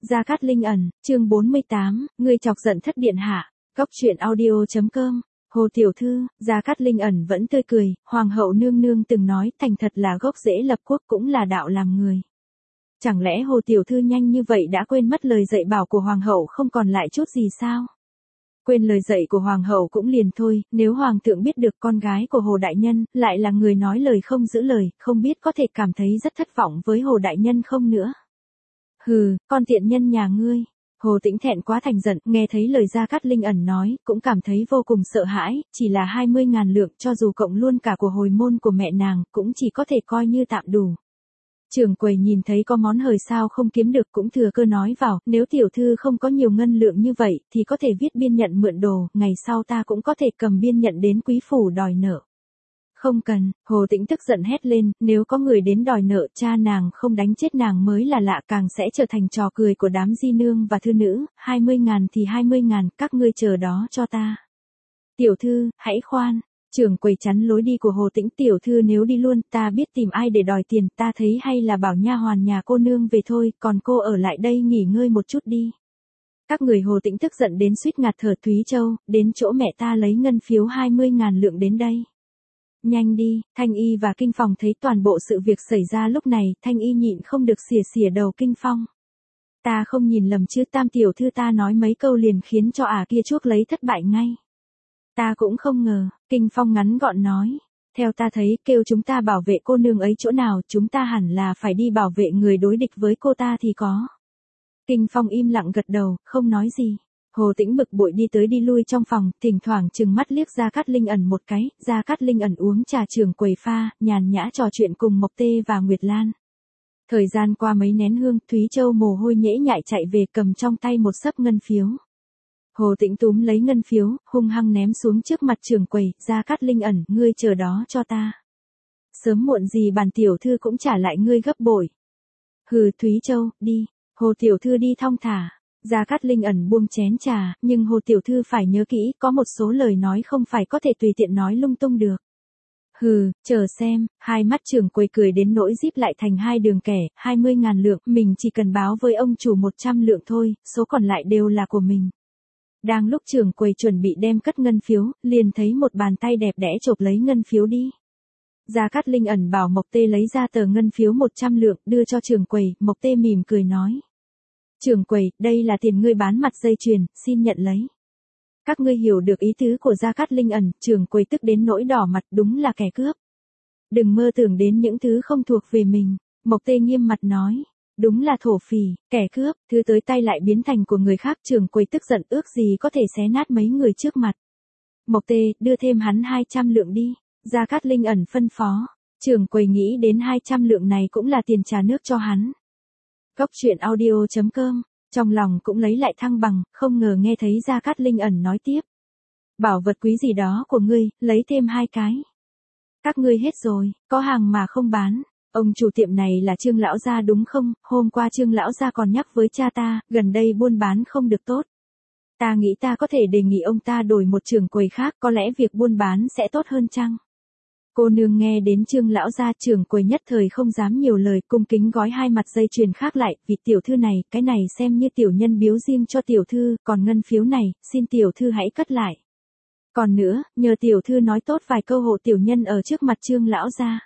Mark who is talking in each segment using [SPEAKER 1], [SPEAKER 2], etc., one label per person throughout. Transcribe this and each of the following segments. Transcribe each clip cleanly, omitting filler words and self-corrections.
[SPEAKER 1] Gia Cát Linh ẩn, chương 48, ngươi chọc giận thất điện hạ. Góc truyện audio.com. Hồ tiểu thư, Gia Cát Linh ẩn vẫn tươi cười, hoàng hậu nương nương từng nói thành thật là gốc rễ lập quốc cũng là đạo làm người. Chẳng lẽ Hồ tiểu thư nhanh như vậy đã quên mất lời dạy bảo của hoàng hậu không còn lại chút gì sao? Quên lời dạy của hoàng hậu cũng liền thôi, nếu hoàng thượng biết được con gái của Hồ đại nhân lại là người nói lời không giữ lời, không biết có thể cảm thấy rất thất vọng với Hồ đại nhân không nữa. Hừ, con tiện nhân nhà ngươi. Hồ Tĩnh thẹn quá thành giận, nghe thấy lời Gia Cát Linh ẩn nói, cũng cảm thấy vô cùng sợ hãi, chỉ là 20.000 lượng cho dù cộng luôn cả của hồi môn của mẹ nàng, cũng chỉ có thể coi như tạm đủ. Trưởng quầy nhìn thấy có món hời sao không kiếm được cũng thừa cơ nói vào, nếu tiểu thư không có nhiều ngân lượng như vậy, thì có thể viết biên nhận mượn đồ, ngày sau ta cũng có thể cầm biên nhận đến quý phủ đòi nợ. Không cần, Hồ Tĩnh tức giận hét lên, nếu có người đến đòi nợ cha nàng không đánh chết nàng mới là lạ, càng sẽ trở thành trò cười của đám di nương và thư nữ, 20.000 thì 20.000, các ngươi chờ đó cho ta. Tiểu thư, hãy khoan, trưởng quầy chắn lối đi của Hồ Tĩnh, tiểu thư nếu đi luôn ta biết tìm ai để đòi tiền, ta thấy hay là bảo nha hoàn nhà cô nương về thôi, còn cô ở lại đây nghỉ ngơi một chút đi. Các người Hồ Tĩnh tức giận đến suýt ngạt thở. Thúy Châu, đến chỗ mẹ ta lấy ngân phiếu 20.000 lượng đến đây. Nhanh đi, Thanh Y và Kinh Phong thấy toàn bộ sự việc xảy ra lúc này, Thanh Y nhịn không được xỉa xỉa đầu Kinh Phong. Ta không nhìn lầm chứ, tam tiểu thư ta nói mấy câu liền khiến cho kia chuốc lấy thất bại ngay. Ta cũng không ngờ, Kinh Phong ngắn gọn nói. Theo ta thấy, kêu chúng ta bảo vệ cô nương ấy chỗ nào, chúng ta hẳn là phải đi bảo vệ người đối địch với cô ta thì có. Kinh Phong im lặng gật đầu, không nói gì. Hồ Tĩnh bực bội đi tới đi lui trong phòng, thỉnh thoảng trừng mắt liếc Gia Cát Linh ẩn một cái, Gia Cát Linh ẩn uống trà trưởng quầy pha, nhàn nhã trò chuyện cùng Mộc Tê và Nguyệt Lan. Thời gian qua mấy nén hương, Thúy Châu mồ hôi nhễ nhại chạy về cầm trong tay một xấp ngân phiếu. Hồ Tĩnh túm lấy ngân phiếu, hung hăng ném xuống trước mặt trưởng quầy, Gia Cát Linh ẩn, ngươi chờ đó cho ta. Sớm muộn gì bản tiểu thư cũng trả lại ngươi gấp bội. Hừ, Thúy Châu, đi, Hồ tiểu thư đi thong thả. Gia Cát Linh ẩn buông chén trà, nhưng Hồ tiểu thư phải nhớ kỹ, có một số lời nói không phải có thể tùy tiện nói lung tung được. Hừ, chờ xem, hai mắt trưởng quầy cười đến nỗi díp lại thành hai đường kẻ, 20.000 lượng, mình chỉ cần báo với ông chủ 100 lượng thôi, số còn lại đều là của mình. Đang lúc trưởng quầy chuẩn bị đem cất ngân phiếu, liền thấy một bàn tay đẹp đẽ chộp lấy ngân phiếu đi. Gia Cát Linh ẩn bảo Mộc Tê lấy ra tờ ngân phiếu 100 lượng, đưa cho trưởng quầy, Mộc Tê mỉm cười nói. Trưởng quầy, đây là tiền ngươi bán mặt dây chuyền, xin nhận lấy. Các ngươi hiểu được ý tứ của Gia Cát Linh ẩn, trưởng quầy tức đến nỗi đỏ mặt, đúng là kẻ cướp. Đừng mơ tưởng đến những thứ không thuộc về mình, Mộc Tê nghiêm mặt nói. Đúng là thổ phỉ, kẻ cướp, thứ tới tay lại biến thành của người khác, trưởng quầy tức giận ước gì có thể xé nát mấy người trước mặt. Mộc Tê, đưa thêm hắn 200 lượng đi, Gia Cát Linh ẩn phân phó. Trưởng quầy nghĩ đến 200 lượng này cũng là tiền trà nước cho hắn. Góc truyện audio.com, trong lòng cũng lấy lại thăng bằng, không ngờ nghe thấy Gia Cát Linh ẩn nói tiếp. Bảo vật quý gì đó của ngươi, lấy thêm 2 cái. Các ngươi hết rồi, có hàng mà không bán. Ông chủ tiệm này là Trương lão gia đúng không? Hôm qua Trương lão gia còn nhắc với cha ta, gần đây buôn bán không được tốt. Ta nghĩ ta có thể đề nghị ông ta đổi một trưởng quầy khác, có lẽ việc buôn bán sẽ tốt hơn chăng? Cô nương nghe đến Trương lão gia, trưởng quầy nhất thời không dám nhiều lời, cung kính gói 2 mặt dây chuyền khác lại, vì tiểu thư này, cái này xem như tiểu nhân biếu riêng cho tiểu thư, còn ngân phiếu này, xin tiểu thư hãy cất lại. Còn nữa, nhờ tiểu thư nói tốt vài câu hộ tiểu nhân ở trước mặt Trương lão gia.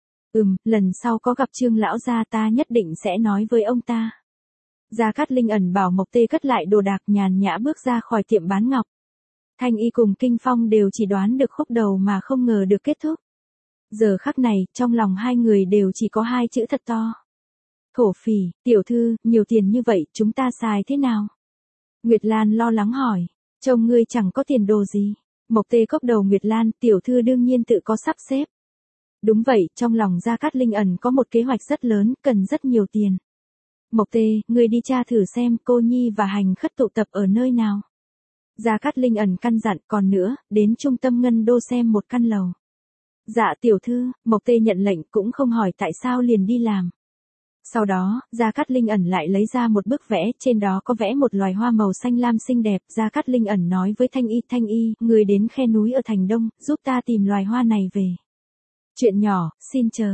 [SPEAKER 1] Lần sau có gặp Trương lão gia ta nhất định sẽ nói với ông ta. Gia Cát Linh ẩn bảo Mộc Tê cất lại đồ đạc, nhàn nhã bước ra khỏi tiệm bán ngọc. Thanh Y cùng Kinh Phong đều chỉ đoán được khúc đầu mà không ngờ được kết thúc. Giờ khắc này, trong lòng hai người đều chỉ có 2 chữ thật to. Thổ phỉ, tiểu thư, nhiều tiền như vậy, chúng ta xài thế nào? Nguyệt Lan lo lắng hỏi, chồng ngươi chẳng có tiền đồ gì. Mộc Tê cốc đầu Nguyệt Lan, tiểu thư đương nhiên tự có sắp xếp. Đúng vậy, trong lòng Gia Cát Linh ẩn có một kế hoạch rất lớn, cần rất nhiều tiền. Mộc Tê, ngươi đi tra thử xem cô nhi và hành khất tụ tập ở nơi nào. Gia Cát Linh ẩn căn dặn, còn nữa, đến trung tâm ngân đô xem một căn lầu. Dạ tiểu thư, Mộc Tê nhận lệnh cũng không hỏi tại sao liền đi làm. Sau đó, Gia Cát Linh ẩn lại lấy ra một bức vẽ, trên đó có vẽ một loài hoa màu xanh lam xinh đẹp. Gia Cát Linh ẩn nói với Thanh Y, người đến khe núi ở thành Đông, giúp ta tìm loài hoa này về. Chuyện nhỏ, xin chờ.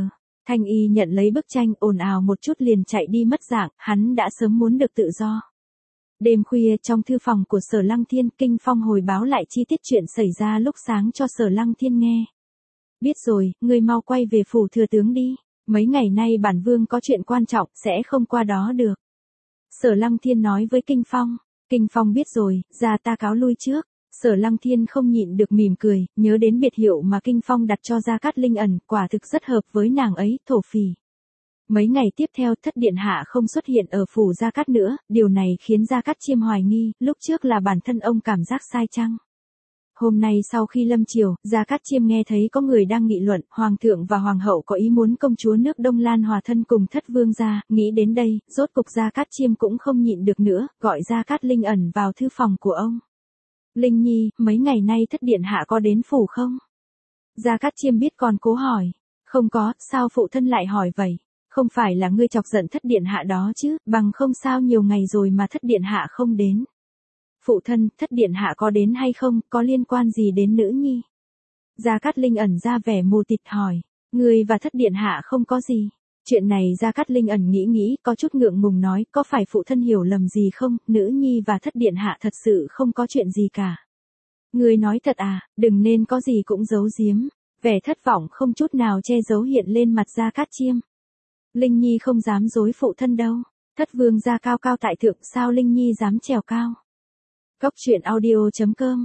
[SPEAKER 1] Thanh Y nhận lấy bức tranh, ồn ào một chút liền chạy đi mất dạng, hắn đã sớm muốn được tự do. Đêm khuya trong thư phòng của Sở Lăng Thiên, Kinh Phong hồi báo lại chi tiết chuyện xảy ra lúc sáng cho Sở Lăng Thiên nghe. Biết rồi, ngươi mau quay về phủ thừa tướng đi. Mấy ngày nay bản vương có chuyện quan trọng, sẽ không qua đó được. Sở Lăng Thiên nói với Kinh Phong. Kinh Phong biết rồi, ra ta cáo lui trước. Sở Lăng Thiên không nhịn được mỉm cười, nhớ đến biệt hiệu mà Kinh Phong đặt cho Gia Cát Linh ẩn, quả thực rất hợp với nàng ấy, thổ phỉ. Mấy ngày tiếp theo Thất Điện Hạ không xuất hiện ở phủ Gia Cát nữa, điều này khiến Gia Cát Chiêm hoài nghi, lúc trước là bản thân ông cảm giác sai chăng? Hôm nay sau khi lâm triều, Gia Cát Chiêm nghe thấy có người đang nghị luận, Hoàng thượng và Hoàng hậu có ý muốn công chúa nước Đông Lan hòa thân cùng Thất Vương gia, nghĩ đến đây, rốt cục Gia Cát Chiêm cũng không nhịn được nữa, gọi Gia Cát Linh ẩn vào thư phòng của ông. Linh Nhi, mấy ngày nay Thất Điện Hạ có đến phủ không? Gia Cát Chiêm biết còn cố hỏi. Không có, sao phụ thân lại hỏi vậy? Không phải là ngươi chọc giận Thất Điện Hạ đó chứ, bằng không sao nhiều ngày rồi mà Thất Điện Hạ không đến. Phụ thân, Thất Điện Hạ có đến hay không, có liên quan gì đến nữ nhi? Gia Cát Linh ẩn ra vẻ mù tịt hỏi. Ngươi và Thất Điện Hạ không có gì. Chuyện này Gia Cát Linh ẩn nghĩ, có chút ngượng ngùng nói, có phải phụ thân hiểu lầm gì không, nữ nhi và Thất Điện Hạ thật sự không có chuyện gì cả. Ngươi nói thật à, đừng nên có gì cũng giấu giếm. Vẻ thất vọng không chút nào che giấu hiện lên mặt Gia Cát Chiêm. Linh Nhi không dám dối phụ thân đâu. Thất Vương gia cao cao tại thượng, sao Linh Nhi dám trèo cao? Góc truyện audio.com,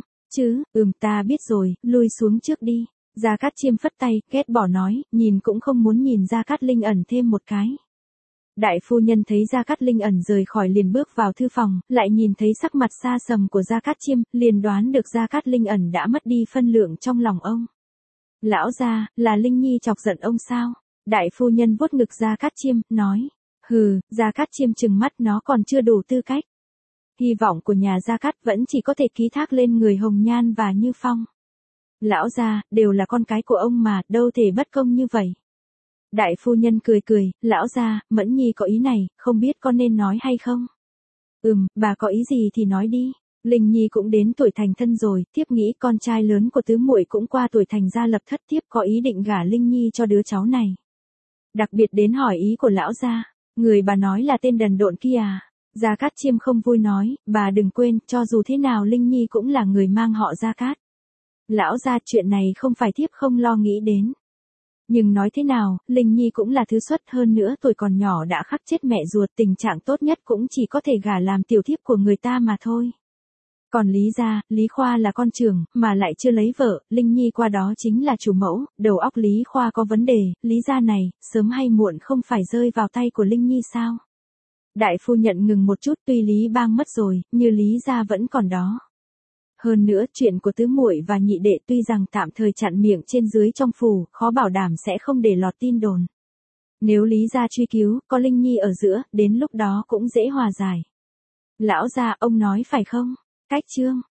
[SPEAKER 1] ta biết rồi, lui xuống trước đi. Gia Cát Chiêm phất tay, ghét bỏ nói, nhìn cũng không muốn nhìn Gia Cát Linh ẩn thêm một cái. Đại phu nhân thấy Gia Cát Linh ẩn rời khỏi liền bước vào thư phòng, lại nhìn thấy sắc mặt xa sầm của Gia Cát Chiêm, liền đoán được Gia Cát Linh ẩn đã mất đi phân lượng trong lòng ông. Lão gia, là Linh Nhi chọc giận ông sao? Đại phu nhân vuốt ngực Gia Cát Chiêm, nói. Hừ, Gia Cát Chiêm trừng mắt, nó còn chưa đủ tư cách. Hy vọng của nhà Gia Cát vẫn chỉ có thể ký thác lên người Hồng Nhan và Như Phong. Lão gia, đều là con cái của ông mà, đâu thể bất công như vậy. Đại phu nhân cười, lão gia, Mẫn Nhi có ý này, không biết con nên nói hay không? Bà có ý gì thì nói đi. Linh Nhi cũng đến tuổi thành thân rồi, tiếp nghĩ con trai lớn của tứ muội cũng qua tuổi thành gia lập thất, tiếp có ý định gả Linh Nhi cho đứa cháu này. Đặc biệt đến hỏi ý của lão gia, người bà nói là tên đần độn kia à? Gia Cát Chiêm không vui nói, bà đừng quên, cho dù thế nào Linh Nhi cũng là người mang họ Gia Cát. Lão gia, chuyện này không phải thiếp không lo nghĩ đến. Nhưng nói thế nào, Linh Nhi cũng là thứ xuất, hơn nữa tuổi còn nhỏ đã khắc chết mẹ ruột, tình trạng tốt nhất cũng chỉ có thể gả làm tiểu thiếp của người ta mà thôi. Còn Lý gia, Lý Khoa là con trưởng, mà lại chưa lấy vợ, Linh Nhi qua đó chính là chủ mẫu, đầu óc Lý Khoa có vấn đề, Lý gia này, sớm hay muộn không phải rơi vào tay của Linh Nhi sao? Đại phu nhận ngừng một chút, tuy Lý Bang mất rồi, như Lý gia vẫn còn đó. Hơn nữa, chuyện của tứ muội và nhị đệ tuy rằng tạm thời chặn miệng trên dưới trong phủ, khó bảo đảm sẽ không để lọt tin đồn. Nếu Lý gia truy cứu, có Linh Nhi ở giữa, đến lúc đó cũng dễ hòa giải. Lão gia, ông nói phải không? Cách chương